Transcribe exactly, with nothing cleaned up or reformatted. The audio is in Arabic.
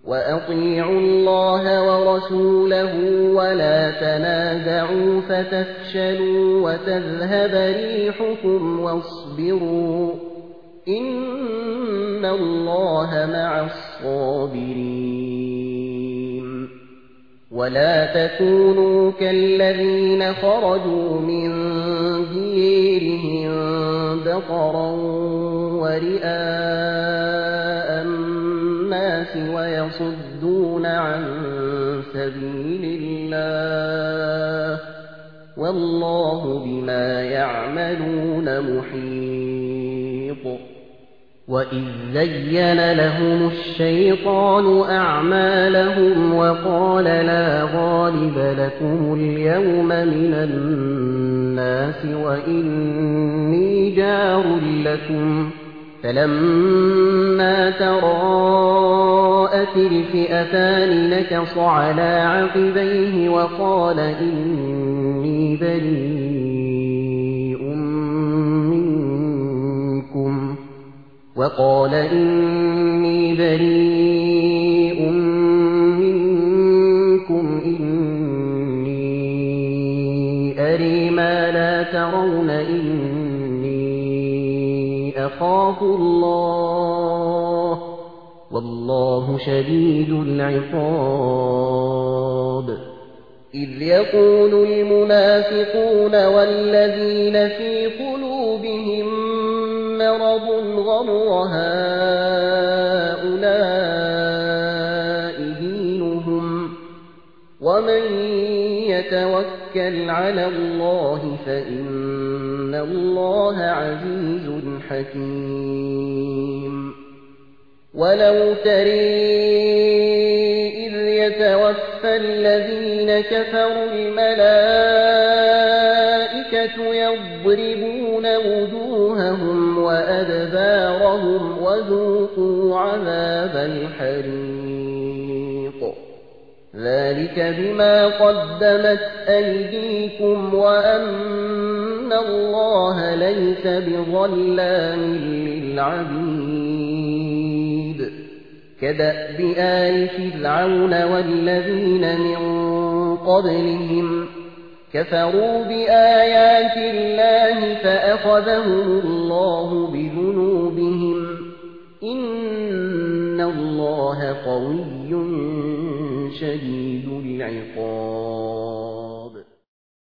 وأطيعوا الله ورسوله ولا تنازعوا فتفشلوا وتذهب ريحكم واصبروا إن الله مع الصابرين ولا تكونوا كالذين خرجوا من ديرهم بطرا ورئاء الناس ويصدون عن سبيل الله والله بما يعملون محيط وإذ زين لهم الشيطان أعمالهم وقال لا غالب لكم اليوم من الناس وإني جار لكم فلما تراءت الفئتان نكص على عقبيه وقال إني بريء منكم وقال إني بريء منكم إني أري ما لا ترون إني أخاف الله والله شديد العقاب إذ يقول المنافقون والذين في قلوبهم مرض غر هؤلاء دينهم ومن يتوكل على الله فإن الله عزيز حكيم ولو ترى إذ يتوفى الذين كفروا الملائكة يضربون وجوههم وأدبارهم وذوقوا عذاب الحريق ذلك بما قدمت أيديكم وأن الله ليس بظلام للعبيد كدأب آل فرعون والذين من قبلهم كفروا بآيات الله فأخذهم الله بذنوبهم إن الله قوي شديد العقاب